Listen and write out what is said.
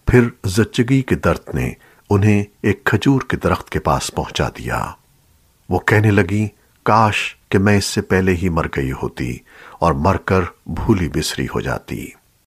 फिर ज़च्चगी के दर्द ने उन्हें एक खजूर के दरख्त के पास पहुंचा दिया। वो कहने लगी, काश कि मैं इससे पहले ही मर गई होती और मरकर भूली बिसरी हो जाती।